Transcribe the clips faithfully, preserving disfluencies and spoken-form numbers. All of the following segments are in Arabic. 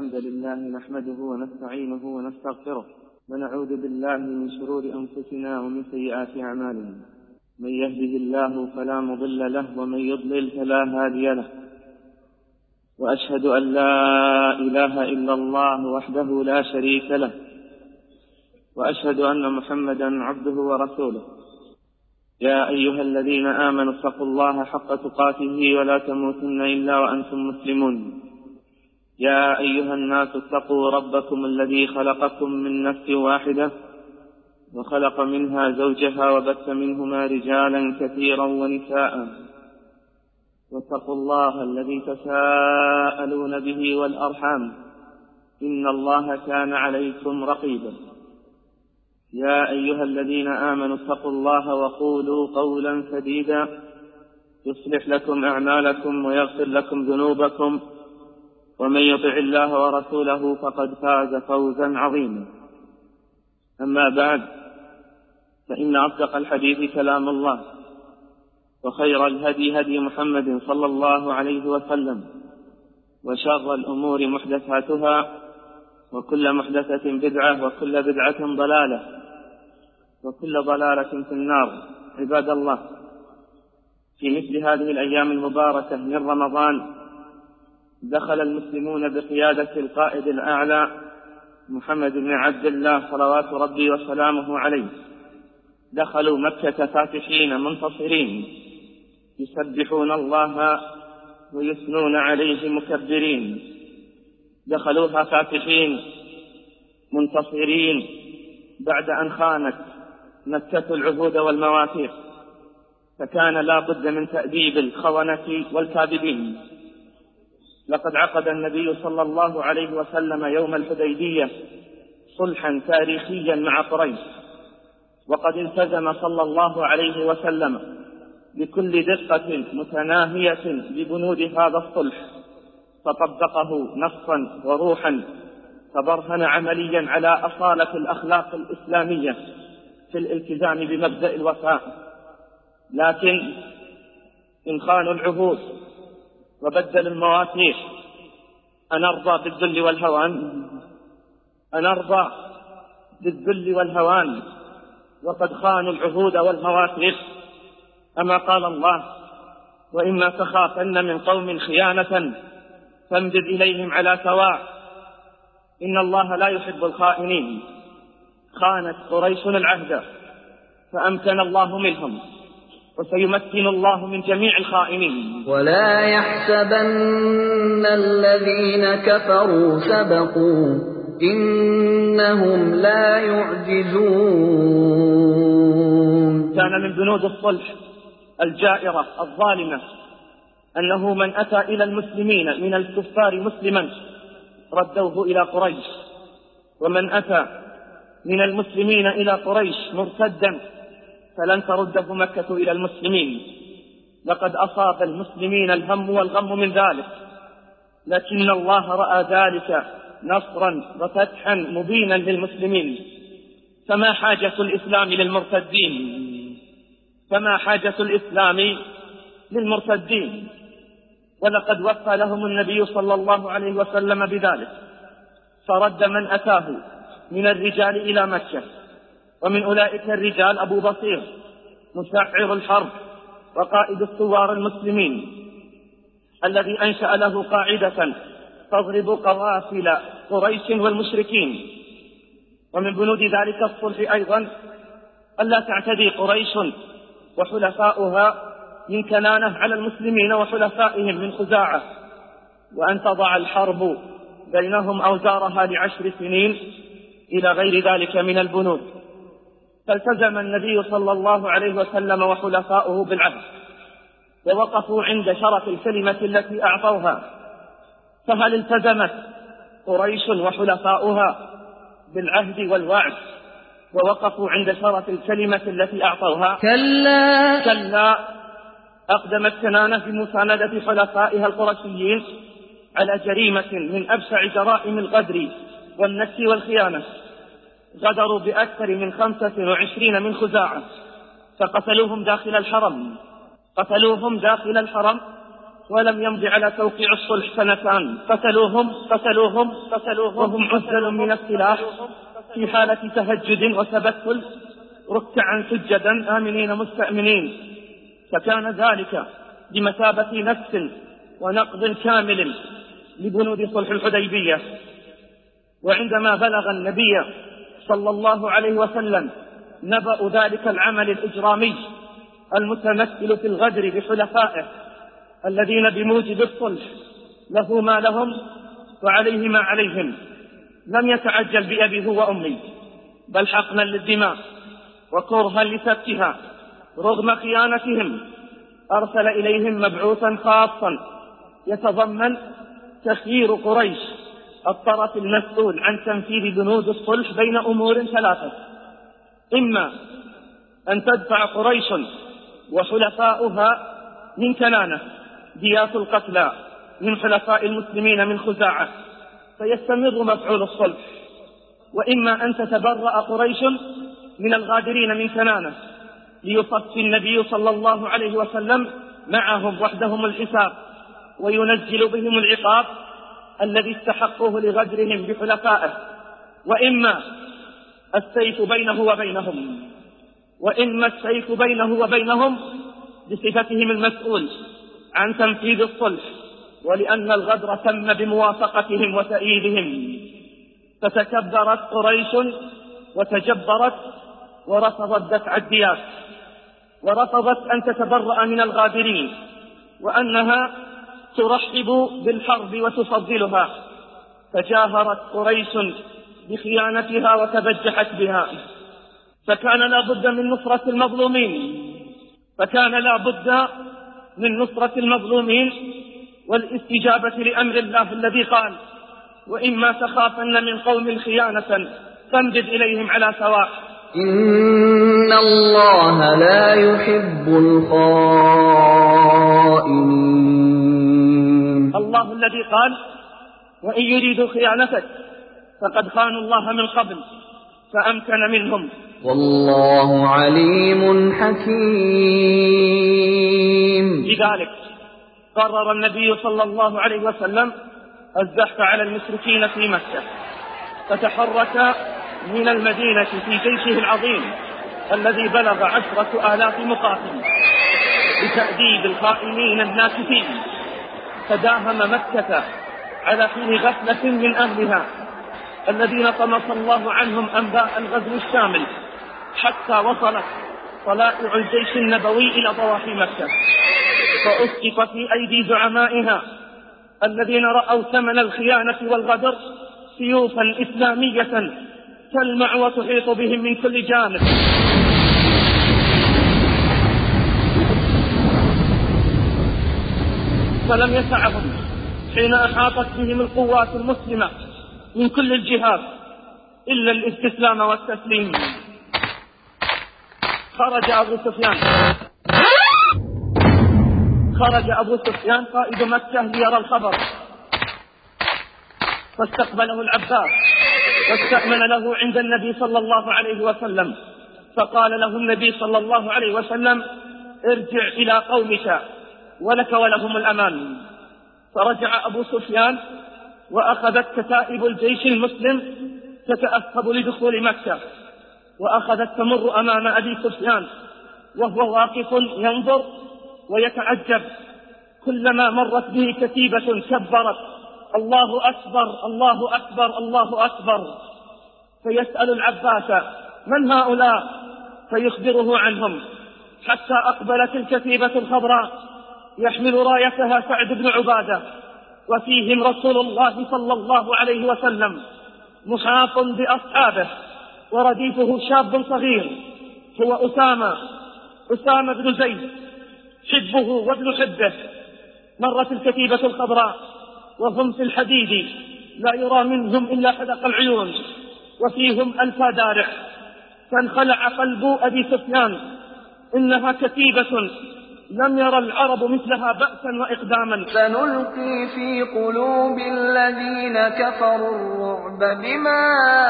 الحمد لله نحمده ونستعينه ونستغفره ونعوذ بالله من شرور أنفسنا ومن سيئات أعمالنا. من يهده الله فلا مضل له ومن يضلل فلا هادي له. وأشهد أن لا إله إلا الله وحده لا شريك له، وأشهد أن محمدا عبده ورسوله. يا أيها الذين آمنوا اتقوا الله حق تقاته ولا تموتن إلا وأنتم مسلمون. يا أيها الناس اتقوا ربكم الذي خلقكم من نفس واحدة وخلق منها زوجها وبث منهما رجالا كثيرا ونساء، واتقوا الله الذي تساءلون به والأرحام إن الله كان عليكم رقيبا. يا أيها الذين آمنوا اتقوا الله وقولوا قولا سديدا يصلح لكم أعمالكم ويغفر لكم ذنوبكم، ومن يطع الله ورسوله فقد فاز فوزا عظيما. أما بعد، فإن أصدق الحديث كلام الله، وخير الهدي هدي محمد صلى الله عليه وسلم، وشر الأمور محدثاتها، وكل محدثة بدعة، وكل بدعة ضلالة، وكل ضلالة في النار. عباد الله، في مثل هذه الأيام المباركة من رمضان دخل المسلمون بقيادة القائد الأعلى محمد بن عبد الله صلوات ربي وسلامه عليه، دخلوا مكة فاتحين منتصرين، يسبحون الله ويثنون عليه مكبرين. دخلوها فاتحين منتصرين بعد أن خانت مكة العهود والمواثيق، فكان لا بد من تأديب الخونة والكاذبين. لقد عقد النبي صلى الله عليه وسلم يوم الحديبية صلحا تاريخيا مع قريش، وقد التزم صلى الله عليه وسلم بكل دقة متناهية ببنود هذا الصلح، فطبقه نصا وروحا، فبرهن عمليا على أصالة الأخلاق الإسلامية في الالتزام بمبدأ الوفاء. لكن إن خانوا العهود وبدلوا المواثيق أنرضى بالذل والهوان؟ أنرضى بالذل والهوان وقد خانوا العهود والمواثيق؟ أما قال الله: وإما تخافن من قوم خيانة فامدد إليهم على سواء إن الله لا يحب الخائنين. خانت قريش العهد فأمكن الله منهم، وسيمكن الله من جميع الخائنين. ولا يحسبن الذين كفروا سبقوا إنهم لا يعجزون. كان من بنود الصلح الجائرة الظالمة أنه من أتى إلى المسلمين من الكفار مسلما ردوه إلى قريش، ومن أتى من المسلمين إلى قريش مرتدا فلن ترده مكة إلى المسلمين. لقد أصاب المسلمين الهم والغم من ذلك، لكن الله رأى ذلك نصرا وفتحا مبينا للمسلمين. فما حاجة الإسلام للمرتدين؟ فما حاجة الإسلام للمرتدين؟ ولقد وفى لهم النبي صلى الله عليه وسلم بذلك، فرد من أتاه من الرجال إلى مكة، ومن أولئك الرجال أبو بصير مسعر الحرب وقائد الثوار المسلمين، الذي أنشأ له قاعدة تضرب قوافل قريش والمشركين. ومن بنود ذلك الصلح أيضا ألا تعتدي قريش وحلفاؤها من كنانة على المسلمين وحلفائهم من خزاعة، وأن تضع الحرب بينهم أوزارها لعشر سنين إلى غير ذلك من البنود. فالتزم النبي صلى الله عليه وسلم وحلفاؤه بالعهد، ووقفوا عند شرف الكلمة التي أعطوها. فهل التزمت قريش وحلفاؤها بالعهد والوعد ووقفوا عند شرف الكلمة التي أعطوها؟ كلا كلا. أقدمت كنانة بمساندة حلفائها القرشيين على جريمة من أبشع جرائم الغدر والنكس والخيانة. غدروا بأكثر من خمسة وعشرين من خزاعة، فقتلوهم داخل الحرم قتلوهم داخل الحرم ولم يمض على توقيع الصلح سنتان قتلوهم قتلوهم قتلوهم وهم عزل من السلاح في حالة تهجد وتبتل ركعا سجدا آمنين مستأمنين، فكان ذلك بمثابة نفس ونقض كامل لبنود صلح الحديبية. وعندما بلغ النبي صلى الله عليه وسلم نبأ ذلك العمل الإجرامي المتمثل في الغدر بحلفائه الذين بموجب الصلح له ما لهم وعليه ما عليهم، لم يتعجل بأبيه وأمي، بل حقنا للدماء وكرها لسفكها رغم خيانتهم أرسل إليهم مبعوثا خاصا يتضمن تخيير قريش الطرف المسؤول عن تنفيذ بنود الصلح بين أمور ثلاثة: إما أن تدفع قريش وحلفاؤها من كنانة ديات القتلى من حلفاء المسلمين من خزاعة فيستمر مفعول الصلح، وإما أن تتبرأ قريش من الغادرين من كنانة ليصفي النبي صلى الله عليه وسلم معهم وحدهم الحساب وينزل بهم العقاب الذي استحقوه لغدرهم بحلفائه، وإما السيف بينه وبينهم وإما السيف بينه وبينهم بصفتهم المسؤول عن تنفيذ الصلح، ولأن الغدر تم بموافقتهم وتأييدهم. فتكبرت قريش وتجبرت ورفضت دفع الديات، ورفضت أن تتبرأ من الغادرين، وأنها ترحب بالحرب وتفضلها، فجاهرت قريش بخيانتها وتبجحت بها. فكان لا بد من نصرة المظلومين فكان لا بد من نصرة المظلومين والاستجابة لأمر الله الذي قال: وإما تخافن من قوم خيانة فانبذ إليهم على سواء. إن الله لا يحب الخائنين. الله الذي قال: وإن يريدوا خيانتك فقد خانوا الله من قبل فأمكن منهم. والله عليم حكيم. لذلك قرر النبي صلى الله عليه وسلم الزحف على المشركين في مكة، فتحرك من المدينة في جيشه العظيم الذي بلغ عشرة آلاف مقاتل لتأديب الخائنين الناكثين، فداهم مكة على حين غفلة من أهلها الذين طمس الله عنهم أنباء الغزو الشامل، حتى وصلت طلائع الجيش النبوي إلى ضواحي مكة، فأسقط في أيدي زعمائها الذين رأوا ثمن الخيانة والغدر سيوفا إسلامية تلمع وتحيط بهم من كل جانب. فلم يسعهم حين أحاطت بهم القوات المسلمة من كل الجهات إلا الاستسلام والتسليم. خرج أبو سفيان خرج أبو سفيان قائد مكة ليرى الخبر، فاستقبله العباس واستأمن له عند النبي صلى الله عليه وسلم، فقال له النبي صلى الله عليه وسلم: ارجع إلى قومك ولك ولهم الأمان. فرجع أبو سفيان وأخذت كتائب الجيش المسلم تتأهب لدخول مكة، وأخذت تمر أمام أبي سفيان وهو واقف ينظر ويتعجب، كلما مرت به كتيبة كبرت: الله أكبر الله أكبر الله أكبر. فيسأل العباس: من هؤلاء؟ فيخبره عنهم، حتى أقبلت الكتيبة الخضراء يحمل رايتها سعد بن عبادة، وفيهم رسول الله صلى الله عليه وسلم محاط بأصحابه، ورديفه شاب صغير هو أسامة أسامة بن زيد حبه وابن حبه. مرت الكتيبة الخضراء وهم في الحديد لا يرى منهم إلا حدق العيون، وفيهم ألف دارع، فانخلع قلب أبي سفيان، إنها كتيبة لم يرى العرب مثلها بأسا وإقداما. سنلقي في قلوب الذين كفروا الرعب بما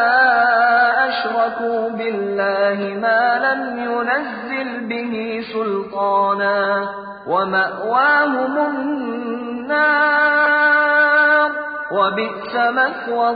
أشركوا بالله ما لم ينزل به سلطانا ومأواهم النار وبئس مثوى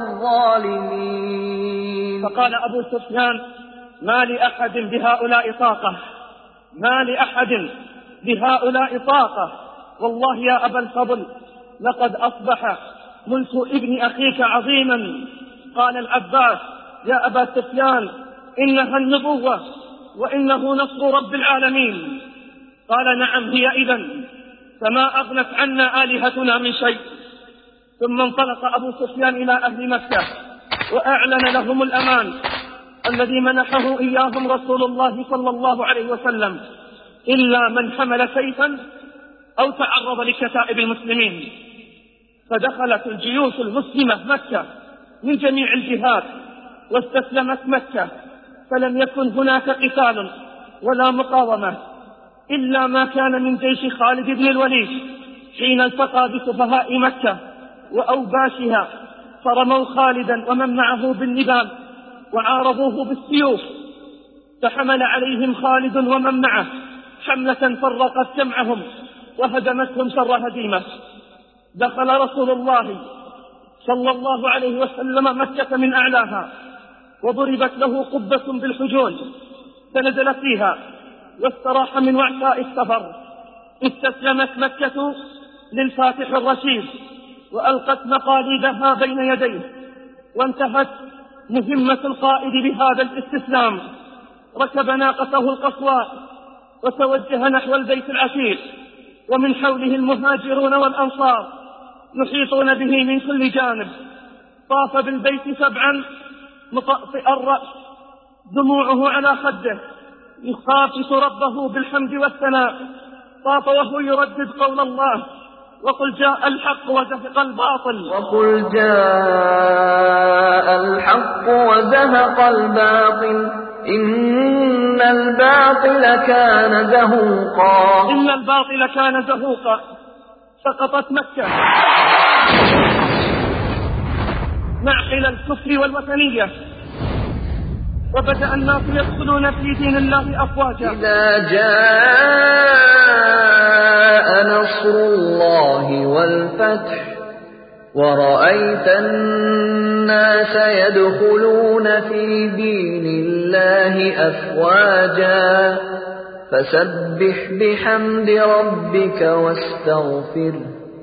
الظالمين. فقال أبو سفيان: ما لأحد بهؤلاء طاقة، ما لأحد بهؤلاء طاقة، والله يا أبا الفضل لقد أصبح ملك ابن أخيك عظيما. قال العباس: يا أبا سفيان إنها النبوة وإنه نصر رب العالمين. قال: نعم هي إذن، فما أغنت عنا آلهتنا من شيء. ثم انطلق أبو سفيان إلى أهل مكة وأعلن لهم الأمان الذي منحه إياهم رسول الله صلى الله عليه وسلم، إلا من حمل سيفا أو تعرض لكتائب المسلمين. فدخلت الجيوش المسلمة مكة من جميع الجهات واستسلمت مكة، فلم يكن هناك قتال ولا مقاومة إلا ما كان من جيش خالد بن الوليد حين التقى بسفهاء مكة وأوباشها، فرموا خالدا ومن معه بالنبال وعارضوه بالسيوف، فحمل عليهم خالد ومن معه حملة فرقت جمعهم وهدمتهم شر هديمة. دخل رسول الله صلى الله عليه وسلم مكة من أعلاها، وضربت له قبة بالحجون فنزل فيها واستراح من وعثاء السفر. استسلمت مكة للفاتح الرشيد وألقت مقاليدها بين يديه، وانتهت مهمة القائد بهذا الاستسلام. ركب ناقته القصواء وتوجه نحو البيت العتيق، ومن حوله المهاجرون والأنصار يحيطون به من كل جانب. طاف بالبيت سبعا مطأطئ الرأس، دموعه على خده، يخافت ربه بالحمد والثناء. طاف وهو يردد قول الله: وقل جاء الحق وزهق الباطل وقل جاء الحق وزهق الباطل إن الباطل كان زهوقا إن الباطل كان زهوقا. سقطت مكة معقل الكفر والوثنية، وبدأ الناس يدخلون في دين الله أفواجا. إذا جاء نصر الله والفتح ورأيت الناس يدخلون في دين الله أفواجا فسبح بحمد ربك واستغفره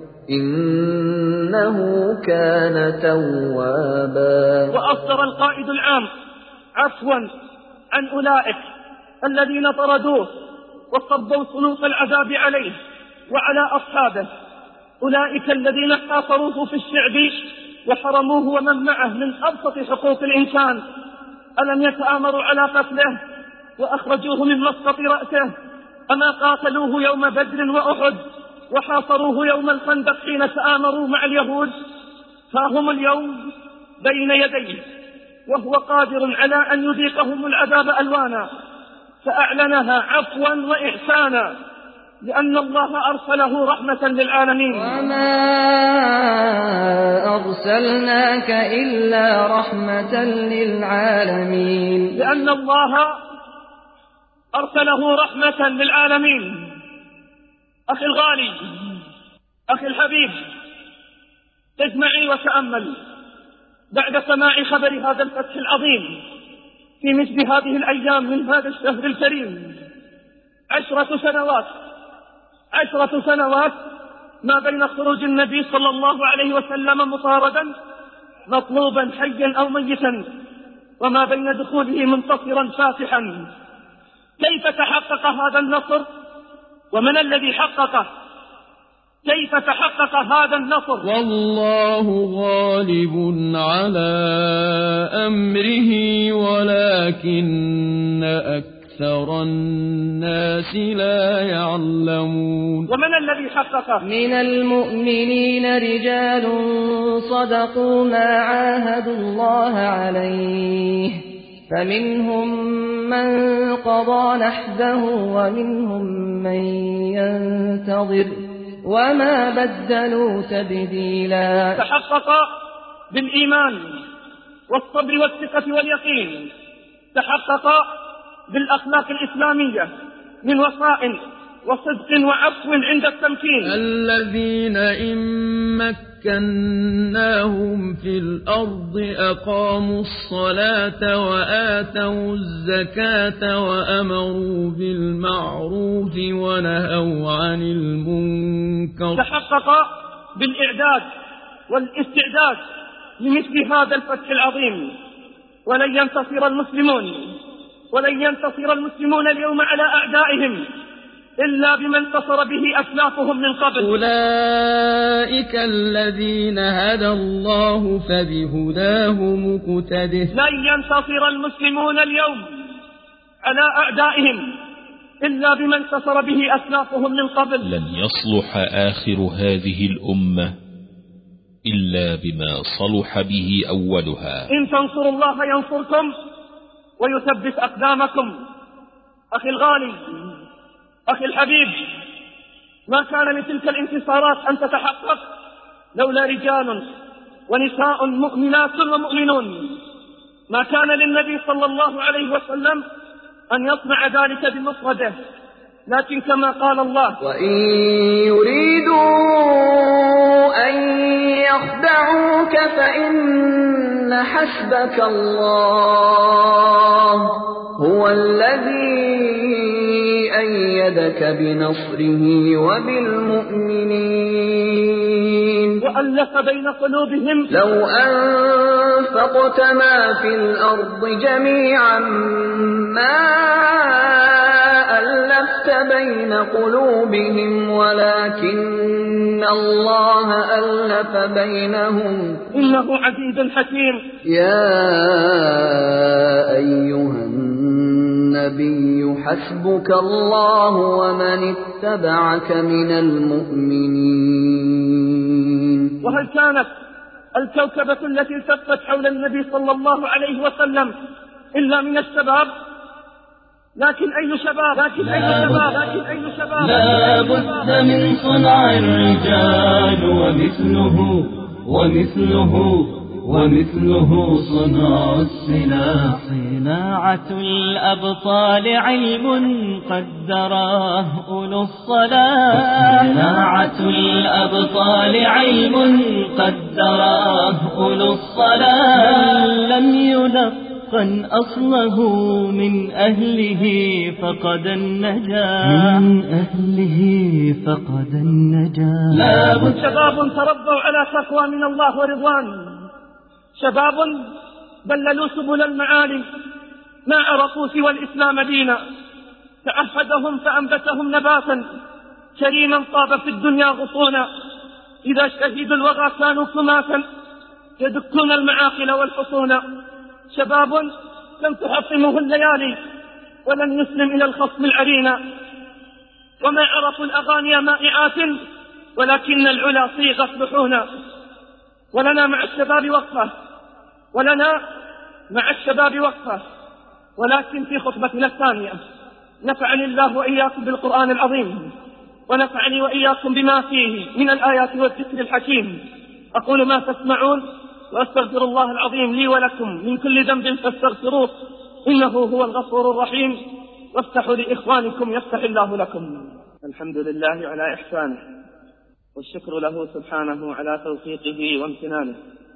إنه كان توابا. وأصدر القائد العام عفوا عن أولئك الذين طردوه وصبوا سلوك العذاب عليه وعلى أصحابه، أولئك الذين حاصروه في الشعب وحرموه ومن معه من أبسط حقوق الإنسان. ألم يتآمروا على قتله وأخرجوه من مسقط رأسه؟ أما قاتلوه يوم بدر وأحد وحاصروه يوم الخندق حين تآمروا مع اليهود؟ فهم اليوم بين يديه وهو قادر على أن يذيقهم العذاب ألوانا، فأعلنها عفوا وإحسانا لأن الله أرسله رحمة للعالمين. وما أرسلناك إلا رحمة للعالمين. لأن الله أرسله رحمة للعالمين. أخي الغالي، أخي الحبيب، اسمعي وتأمل بعد سماع خبر هذا الفتح العظيم في مثل هذه الأيام من هذا الشهر الكريم. عشرة سنوات عشرة سنوات ما بين خروج النبي صلى الله عليه وسلم مطاردا مطلوبا حيا أو ميتا، وما بين دخوله منتصرا فاتحا. كيف تحقق هذا النصر ومن الذي حققه؟ كيف تحقق هذا النصر؟ والله غالب على أمره ولكن أكثر الناس لا يعلمون. ومن الذي حققه؟ من المؤمنين رجال صدقوا ما عاهدوا الله عليه فمنهم من قضى نحبه ومنهم من ينتظر وما بدلوا تبديلا. تحقق بالإيمان والصبر والثقة واليقين، تحقق بالأخلاق الإسلامية من وصاء وصدق وعفو عند التمكين. الذين إن مكناهم في الأرض أقاموا الصلاة وآتوا الزكاة وأمروا بالمعروف ونهوا عن المنكر. تحقق بالإعداد والاستعداد لمثل هذا الفتح العظيم، ولن ينتصر المسلمون ولن ينتصر المسلمون اليوم على أعدائهم إلا بما انتصر به أسلافهم من قبل. أولئك الذين هدى الله فبهداه مقتده. لن ينتصر المسلمون اليوم على أعدائهم إلا بما انتصر به أسلافهم من قبل. لن يصلح آخر هذه الأمة إلا بما صلح به أولها. إن تنصروا الله ينصركم ويثبت أقدامكم. أخي الغالي، أخي الحبيب، ما كان لتلك الانتصارات أن تتحقق لولا رجال ونساء مؤمنات ومؤمنون. ما كان للنبي صلى الله عليه وسلم أن يصنع ذلك بمفرده، لكن كما قال الله: وإن يريدوا أن يخدعوك فإن حسبك الله هو الذي أيدك بنصره وبالمؤمنين وألف بين قلوبهم. لو أنفقت ما في الأرض جميعا ما ألفت بين قلوبهم ولكن الله ألف بينهم إنه عزيز حكيم. يا أيها النبي حسبك الله ومن اتبعك من المؤمنين. وهل كانت الكوكبة التي التفت حول النبي صلى الله عليه وسلم إلا من الشباب؟ لكن أي شباب لكن أي شباب لكن أي شباب لا بد من صنع الرجال ومثله ومثله ومثله صنع السلاح. صناعة الأبطال علم قد دراه أولو الصلاح. صناعة الأبطال علم قد دراه أولو الصلاح. لم يلقن أصله من أهله فقد النجاة. من أهله فقد النجاة. لا بد شباب تربوا على تقوى من الله ورضوان، شباب بللوا سبل المعالي ما عرفوا سوى الإسلام دينا، تعهدهم فأنبتهم نباتا كريما طاب في الدنيا غصونا. إذا شهدوا الوغى كانوا كماتا يدكون المعاقل والحصون. شباب لم تحطمه الليالي ولن يسلم إلى الخصم العرينا، وما عرفوا الأغاني مائعات ولكن العلا صيغت لحونا. ولنا مع الشباب وقفة ولنا مع الشباب وقفة ولكن في خطبتنا الثانية نفعني الله وإياكم بالقرآن العظيم، ونفعني وإياكم بما فيه من الآيات والذكر الحكيم. أقول ما تسمعون وأستغفر الله العظيم لي ولكم من كل ذنب فاستغفروه إنه هو الغفور الرحيم. وافتحوا لإخوانكم يفتح الله لكم. الحمد لله على إحسانه، والشكر له سبحانه على توفيقه وامتنانه،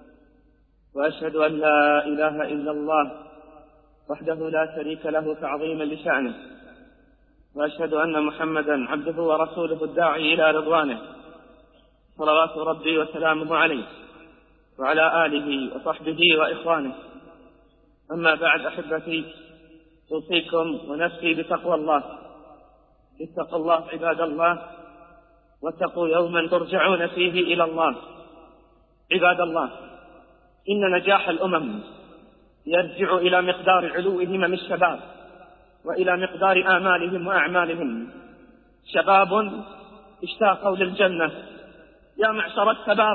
وأشهد أن لا إله إلا الله وحده لا شريك له تعظيما لشأنه، وأشهد أن محمدا عبده ورسوله الداعي إلى رضوانه، صلوات ربي وسلامه عليه وعلى آله وصحبه وإخوانه. أما بعد أحبتي، أوصيكم ونفسي بتقوى الله. اتقوا الله عباد الله، واتقوا يوما ترجعون فيه إلى الله. عباد الله، إن نجاح الأمم يرجع إلى مقدار علو همم الشباب وإلى مقدار آمالهم وأعمالهم. شباب اشتاقوا للجنة. يا معشر الشباب،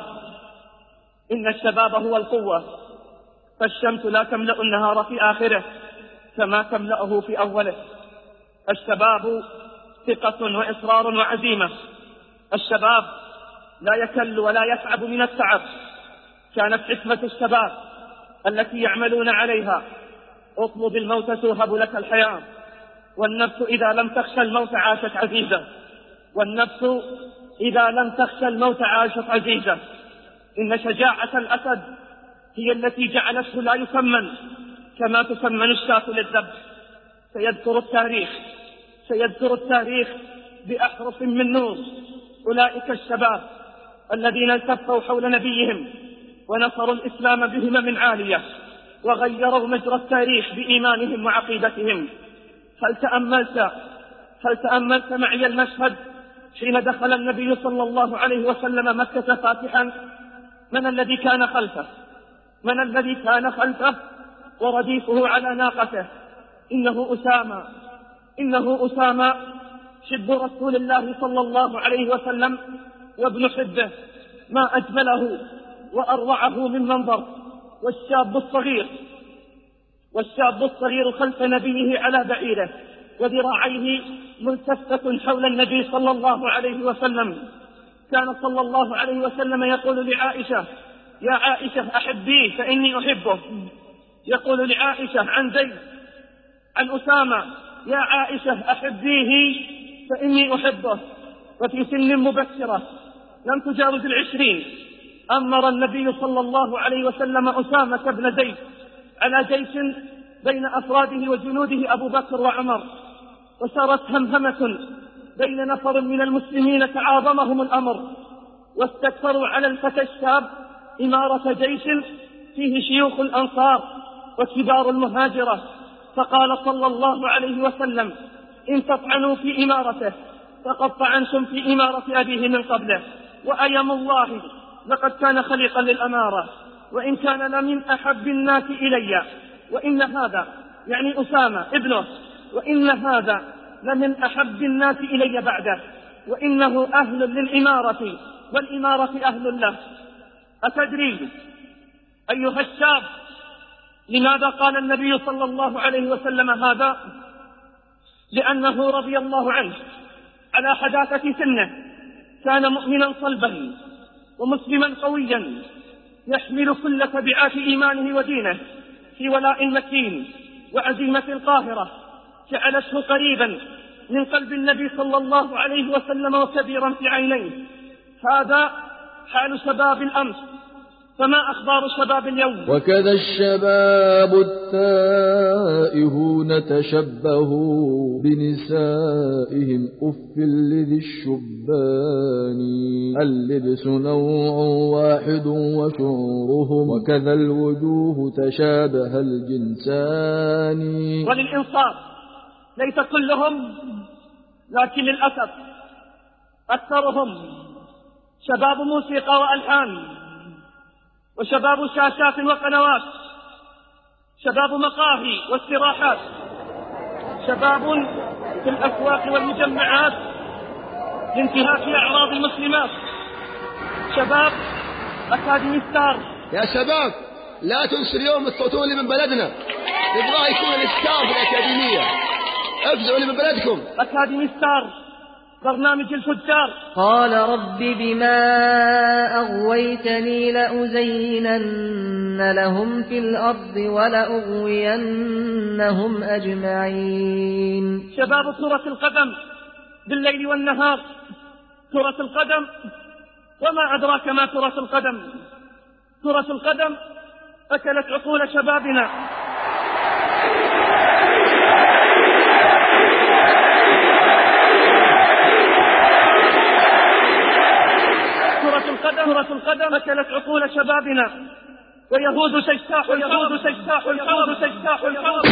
إن الشباب هو القوة، فالشمس لا تملأ النهار في آخره كما تملأه في أوله. الشباب ثقة وإصرار وعزيمة. الشباب لا يكل ولا يتعب من التعب. كانت حكمة الشباب التي يعملون عليها: اطلب الموت توهب لك الحياة، والنفس إذا لم تخشى الموت عاشت عزيزة. والنفس إذا لم تخشى الموت عاشت عزيزة. إن شجاعة الأسد هي التي جعلته لا يثمن كما تثمن الشاة للذبح. سيذكر التاريخ سيذكر التاريخ بأحرف من نور أولئك الشباب الذين التفوا حول نبيهم ونصروا الإسلام بهمم عالية وغيروا مجرى التاريخ بإيمانهم وعقيدتهم. هل تأملت هل تأملت معي المشهد حين دخل النبي صلى الله عليه وسلم مكة فاتحا؟ من الذي كان خلفه؟ من الذي كان خلفه ورديفه على ناقته؟ إنه أسامة إنه أسامة حب رسول الله صلى الله عليه وسلم وابن حبه، ما أجمله وأروعه من منظر. والشاب الصغير والشاب الصغير خلف نبيه على بعيره وذراعيه ملتفة حول النبي صلى الله عليه وسلم. كان صلى الله عليه وسلم يقول لعائشة: يا عائشة أحبيه فإني أحبه. يقول لعائشة عن زيد عن أسامة: يا عائشة أحبيه فإني أحبه. وفي سن مبكرة لم تجاوز العشرين أمر النبي صلى الله عليه وسلم أسامة بن زيد على جيش بين أفراده وجنوده أبو بكر وعمر، وسارت همهمة بين نفر من المسلمين تعاظمهم الأمر، واستكثروا على الفتى الشاب إمارة جيش فيه شيوخ الأنصار وكبار المهاجرة. فقال صلى الله عليه وسلم: إن تطعنوا في إمارته فقد طعنتم في إمارة أبيه من قبله، وأيم الله لقد كان خليقا للأمارة، وإن كان لمن أحب الناس إلي، وإن هذا يعني أسامة ابنه، وإن هذا لمن أحب الناس إلي بعده، وإنه أهل للإمارة والإمارة أهل له. أتدري أيها الشاب لماذا قال النبي صلى الله عليه وسلم هذا؟ لأنه رضي الله عنه على حداثة سنه كان مؤمنا صلبا ومسلما قويا يحمل كل تبعات إيمانه ودينه في ولاء مكين وعزيمة قاهرة جعلته قريبا من قلب النبي صلى الله عليه وسلم وكبيرا في عينيه. هذا حال شباب الأمس، فما أخبار شباب اليوم؟ وكذا الشباب التائهون تشبهوا بنسائهم أف لذي الشبان، اللبس نوع واحد وشعورهم وكذا الوجوه تشابه الجنسان. وللإنصاف ليس كلهم، لكن للأسف أكثرهم شباب موسيقى وألحان، وشباب شاشات وقنوات، شباب مقاهي واستراحات، شباب في الأسواق والمجمعات لانتهاك أعراض المسلمات، شباب أكاديميستار. يا شباب لا تنسوا اليوم تصوتون لي من بلدنا، نبغاه يكون الستار في الأكاديمية، افزعوا لي من بلدكم. أكاديميستار برنامج الفجار. قال رب بما أغويتني لأزينن لهم في الأرض ولأغوينهم أجمعين. شباب كرة القدم بالليل والنهار، كرة القدم وما أدراك ما كرة القدم. كرة القدم أكلت عقول شبابنا. كرة القدم أكلت عقول شبابنا، ويهود تجتاح اليهود تجتاح اليهود تجتاح اليهود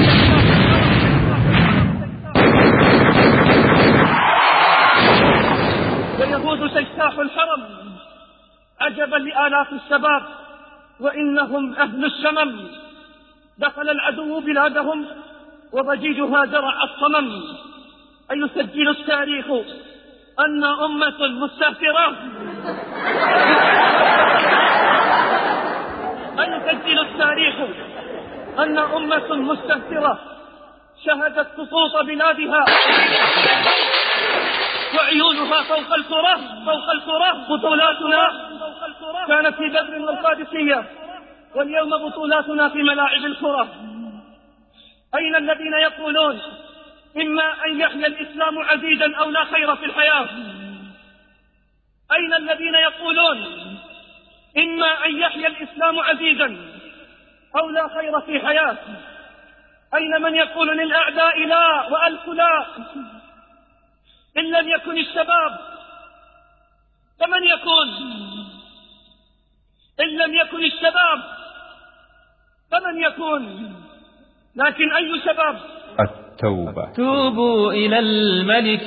ويهود تجتاح الحرم. عجبا لآلاف الشباب وإنهم أهل الشمم. دخل العدو بلادهم وضجيجها زرع الصمم. أيسجل التاريخ أن أمة مستهترة أيسجل التاريخ أن أمة مستهترة شهدت سقوط بلادها وعيونها فوق الكرة فوق الكرة. بطولاتنا كانت في بدر والقادسية، واليوم بطولاتنا في ملاعب الكرة. أين الذين يقولون إما أن يحيا الإسلام عزيزا أو لا خير في الحياة؟ أين الذين يقولون إما أن يحيا الإسلام عزيزا أو لا خير في حياته؟ أين من يقول للأعداء لا وألف لا؟ إن لم يكن الشباب فمن يكون؟ إن لم يكن الشباب فمن يكون؟ لكن أي شباب؟ التوبة. توبوا إلى الملك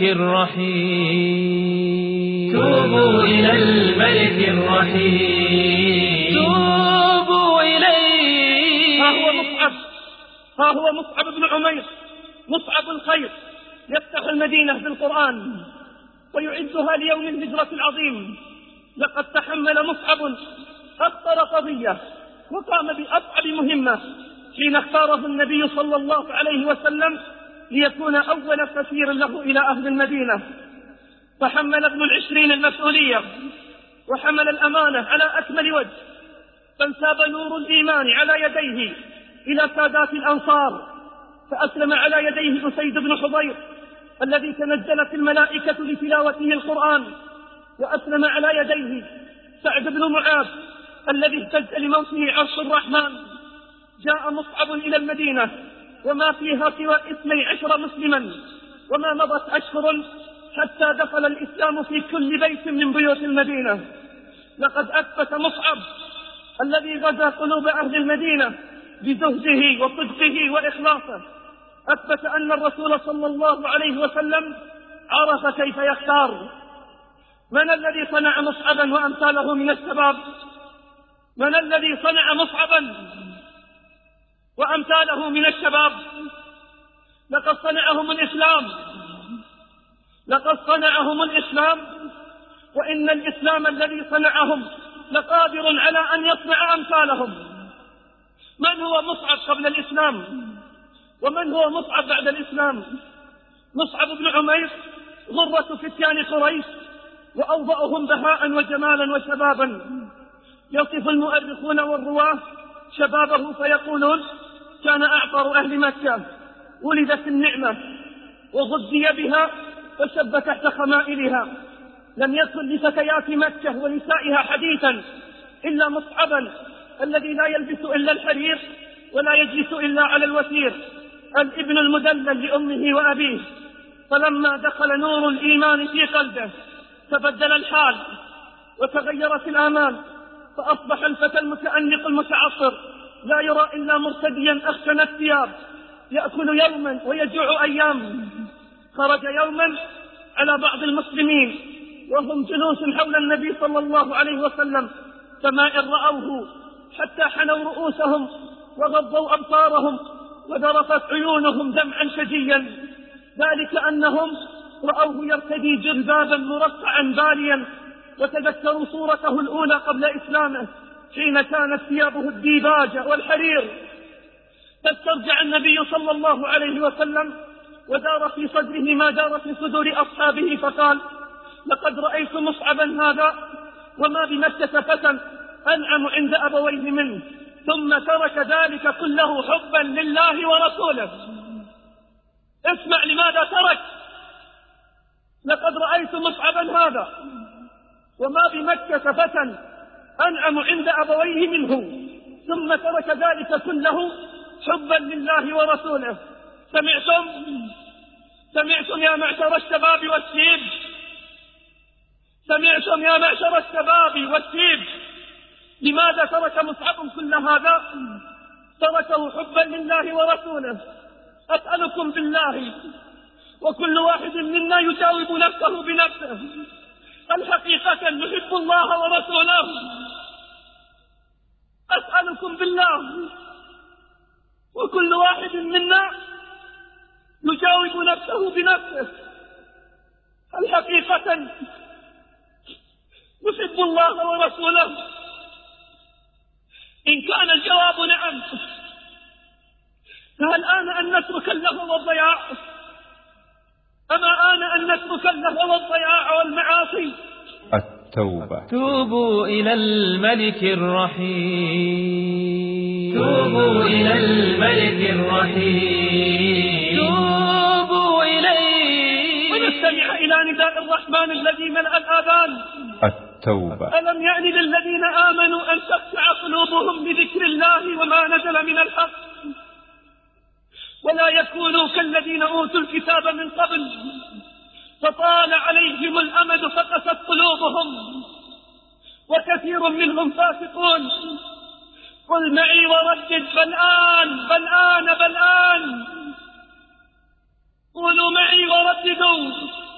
الرحيم، توبوا إلى الملك الرحيم، توبوا إليه. ها هو مصعب، ها هو مصعب بن عمير، مصعب الخير، يفتح المدينة بالقرآن ويعدها ليوم الهجرة العظيم. لقد تحمل مصعب أخطر قضية وقام بأصعب مهمة حين اختاره النبي صلى الله عليه وسلم ليكون أول سفير له إلى أهل المدينة. فحمل ابن العشرين المسؤولية وحمل الأمانة على أكمل وجه، فانساب نور الإيمان على يديه إلى سادات الأنصار، فأسلم على يديه أسيد بن حضير الذي تنزلت الملائكة لتلاوته القرآن، وأسلم على يديه سعد بن معاذ الذي اهتز لموته عرش الرحمن. جاء مصعب إلى المدينة وما فيها سوى اثني عشر مسلما، وما مضت أشهر حتى دخل الإسلام في كل بيت من بيوت المدينة. لقد أثبت مصعب الذي غزا قلوب أهل المدينة بزهده وصدقه وإخلاصه، أثبت أن الرسول صلى الله عليه وسلم عرف كيف يختار. من الذي صنع مصعبا وأمثاله من الشباب؟ من الذي صنع مصعبا وأمثاله من الشباب؟ لقد صنعهم الإسلام، لقد صنعهم الإسلام، وإن الإسلام الذي صنعهم لقادر على أن يصنع أمثالهم. من هو مصعب قبل الإسلام؟ ومن هو مصعب بعد الإسلام؟ مصعب بن عمير غرة فتيان قريش وأوضأهم بهاء وجمالا وشبابا. يصف المؤرخون والرواه شبابه فيقولون كان أعطر أهل مكة، ولد في النعمة وغذي بها وشب تحت خمائلها. لم يكن لفتيات مكة ونسائها حديثا إلا مصعبا الذي لا يلبس إلا الحرير ولا يجلس إلا على الوثير، الابن المدلل لأمه وأبيه. فلما دخل نور الإيمان في قلبه تبدل الحال وتغيرت الآمال، فأصبح الفتى المتأنق المتعصر لا يرى إلا مرتديا أخشن الثياب، يأكل يوما ويجوع أيام. خرج يوما على بعض المسلمين وهم جلوس حول النبي صلى الله عليه وسلم، فما إن رأوه حتى حنوا رؤوسهم وغضوا أبصارهم وذرفت عيونهم دمعا شجيا، ذلك أنهم رأوه يرتدي جلبابا مرصعا باليا، وتذكروا صورته الأولى قبل إسلامه حين كانت ثيابه الديباج والحرير. فاسترجع النبي صلى الله عليه وسلم ودار في صدره ما دار في صدور أصحابه، فقال: لقد رأيت مصعبا هذا وما بمكة فتى أنعم عند أبويه منه، ثم ترك ذلك كله حبا لله ورسوله. اسمع لماذا ترك. لقد رأيت مصعبا هذا وما بمكة فتى أنعم عند أبويه منه، ثم ترك ذلك كله حبا لله ورسوله. سمعتم سمعتم يا معشر الشباب والشيب، سمعتم يا معشر الشباب والشيب لماذا ترك مصعب كل هذا؟ تركه حبا لله ورسوله. أسألكم بالله وكل واحد منا يجاوب نفسه بنفسه، هل حقيقة نحب الله ورسوله؟ أسألكم بالله وكل واحد منا يجاوب نفسه بنفسه، هل حقيقة نحب الله ورسوله؟ إن كان الجواب نعم، فهل آن أن نترك اللهو والضياع؟ أما آن أن نترك اللهو والضياع والمعاصي؟ التوبة. توبوا إلى الملك الرحيم، توبوا إلى الملك الرحيم، توبوا إليه، ونستمع إلى نداء الرحمن الذي ملأ الآذان. التوبة. ألم يأن للذين آمنوا أن تخشع قلوبهم لذكر الله وما نزل من الحق ولا يكونوا كالذين أوتوا الكتاب من قبل فطال عليهم الأمد فقست قلوبهم وكثير منهم فاسقون. قل معي وردد بلآن بلآن بلآن قولوا معي ورددوا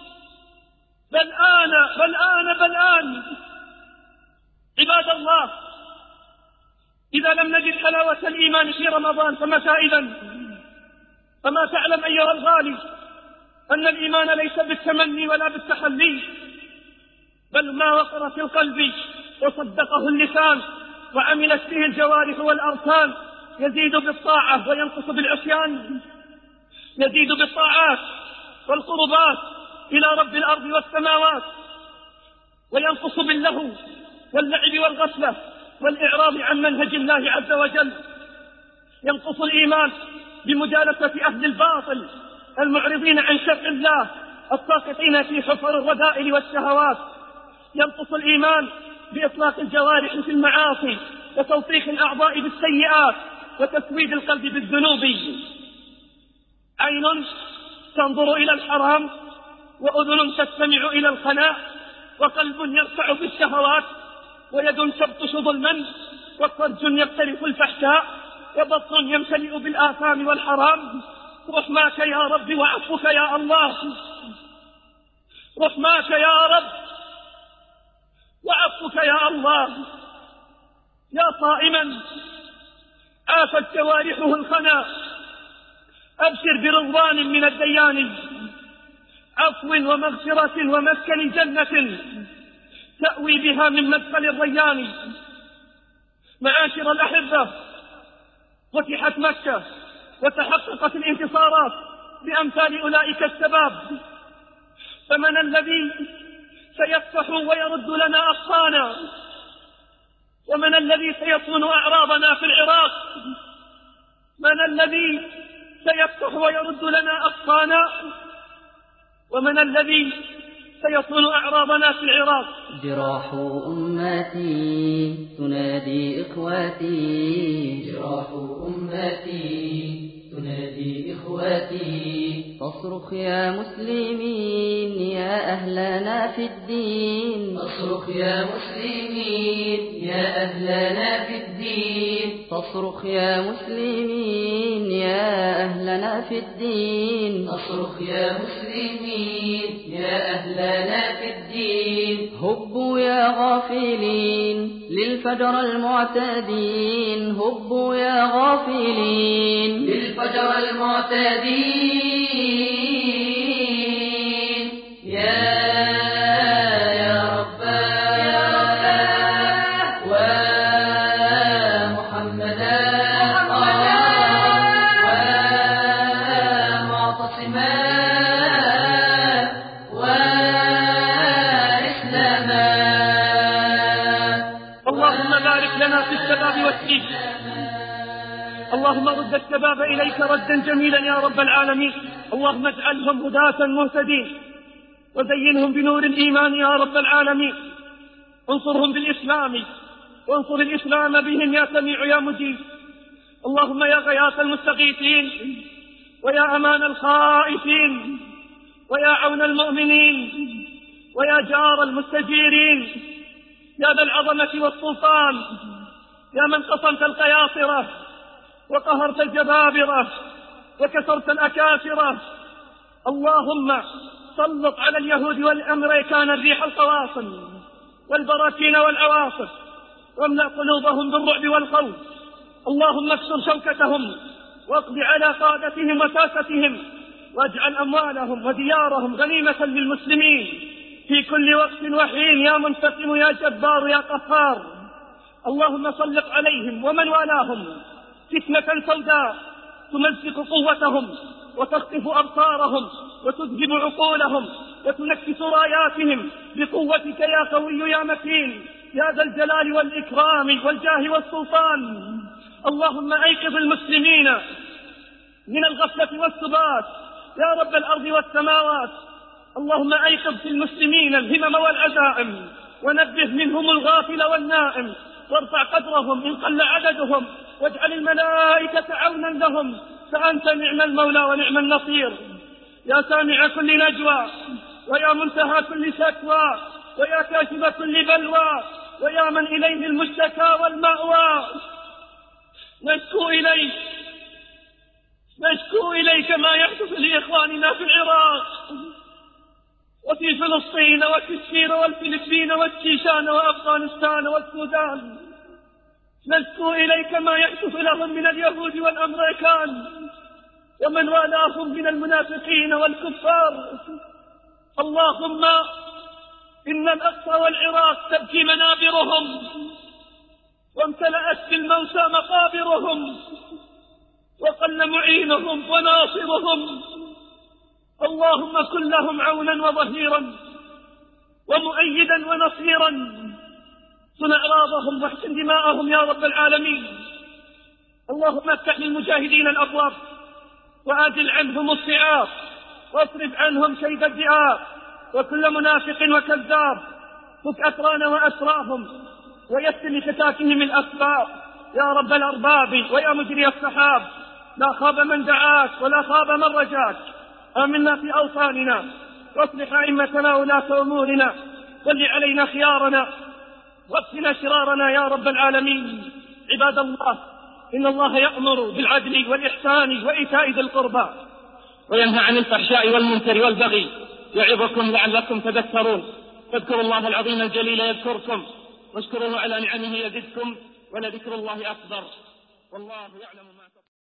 بلآن بلآن بلآن. عباد الله، إذا لم نجد حلاوة الإيمان في رمضان فمتى إذن؟ فما تعلم أيها الغالي أن الإيمان ليس بالتمني ولا بالتحلي، بل ما وقر في القلب وصدقه اللسان وعملت به الجوارح والأركان يزيد بالطاعة وينقص بالعصيان، يزيد بالطاعات والقربات إلى رب الأرض والسماوات، وينقص باللهو واللعب والغفلة والإعراض عن منهج الله عز وجل. ينقص الإيمان بمجالسة أهل الباطل المعرضين عن شرع الله الساقطين في حفر الرذائل والشهوات. ينقص الإيمان بإطلاق الجوارح في المعاصي وتوطيخ الأعضاء بالسيئات وتسويد القلب بالذنوب. عين تنظر إلى الحرام وأذن تستمع إلى الخناء وقلب يرفع بالشهوات ويد تبطش ظلما وفرج يقترف الفحشاء وبطن يمتلئ بالآثام والحرام. رحماك يا رب وعفوك يا الله، رحماك يا رب وعفوك يا الله. يا صائما عافت جوارحه الخنا أبشر برضوان من الديان، عفو ومغفرة ومسكن جنة تأوي بها من مدخل الريان. معاشر الأحبة، فتحت مكة وتحققت الانتصارات بأمثال أولئك الشباب، فمن الذي سيفتح ويرد لنا أقصانا؟ ومن الذي سيصون أعراضنا في العراق؟ من الذي سيفتح ويرد لنا أقصانا؟ ومن الذي سيصون أعراضنا في العراق؟ جراح أمتي تنادي إخواتي، جراح أمتي تنادي إخواتي، فاصرخ يا مسلمين يا أهلنا في الدين، فاصرخ يا مسلمين يا أهلنا في الدين، فاصرخ يا مسلمين يا أهلنا في الدين، فاصرخ يا مسلمين يا أهلنا في الدين. هبوا يا غافلين للفجر المعتدين، هبوا يا غافلين للفجر المعتدين. يا يا ربا ومحمدا ومعتصما وإسلاما. اللهم بارك لنا في الشباب والشيب، اللهم رد الشباب إليك ردا جميلا يا رب العالمين. اللهم اجعلهم هداة مهتدين وزينهم بنور الإيمان يا رب العالمين. انصرهم بالإسلام وانصر الإسلام بهم يا سميع يا مجيب. اللهم يا غياث المستغيثين ويا أمان الخائفين ويا عون المؤمنين ويا جار المستجيرين، يا ذا العظمة والسلطان، يا من قصمت القياصرة وقهرت الجبابرة وكسرت الأكاسرة. اللهم سلط على اليهود والأمريكان الريح القواصم والبراكين والعواصف واملأ قلوبهم بالرعب والخوف. اللهم اكسر شوكتهم واقض على قادتهم وساستهم واجعل أموالهم وديارهم غنيمة للمسلمين في كل وقت وحين يا منتقم يا جبار يا قهار. اللهم سلط عليهم ومن والاهم فتنة سوداء تمزق قوتهم وتخطف أبصارهم وتذهب عقولهم وتنكس راياتهم بقوتك يا قوي يا متين يا ذا الجلال والإكرام والجاه والسلطان. اللهم أيقظ المسلمين من الغفلة والسبات يا رب الأرض والسماوات. اللهم أيقظ في المسلمين الهمم والعزائم ونبه منهم الغافل والنائم، وارفع قدرهم إن قل عددهم، واجعل الملائكة عونا لهم، فأنت نعم المولى ونعم النصير. يا سامع كل نجوى، ويا منتهى كل شكوى، ويا كاشف كل بلوى، ويا من إليه المشتكى والمأوى، نشكو إليك نشكو إليك ما يحدث لإخواننا في العراق وفي فلسطين وكشمير والفلبين والشيشان وأفغانستان والسودان. نشكو إليك ما يحدث لهم من اليهود والأمريكان ومن والاهم من المنافقين والكفار. اللهم إن الأقصى والعراق تبكي منابرهم، وامتلأت بالموتى مقابرهم، وقل معينهم وناصرهم. اللهم كن لهم عونا وظهيرا ومؤيدا ونصيرا. صن أعراضهم واحسن دماءهم يا رب العالمين. اللهم افتح للمجاهدين الأبواب، وأزل عنهم الصعاب، واصرف عنهم كيد الذئاب وكل منافق وكذاب. فك أسرانا وأسراهم، ويسر لفتاتهم الأسباب يا رب الأرباب ويا مجري السحاب. لا خاب من دعاك ولا خاب من رجاك. آمنا في أوطاننا، واصلح أئمتنا ولاة أمورنا، ول علينا خيارنا، واكفنا شرارنا يا رب العالمين. عباد الله، إن الله يأمر بالعدل والإحسان وإيتاء ذي القربى، وينهى عن الفحشاء والمنكر والبغي، يعظكم لعلكم تذكرون. فاذكروا الله العظيم الجليل يذكركم، واشكروه على نعمه يزدكم، ولذكر الله أكبر، والله يعلم ما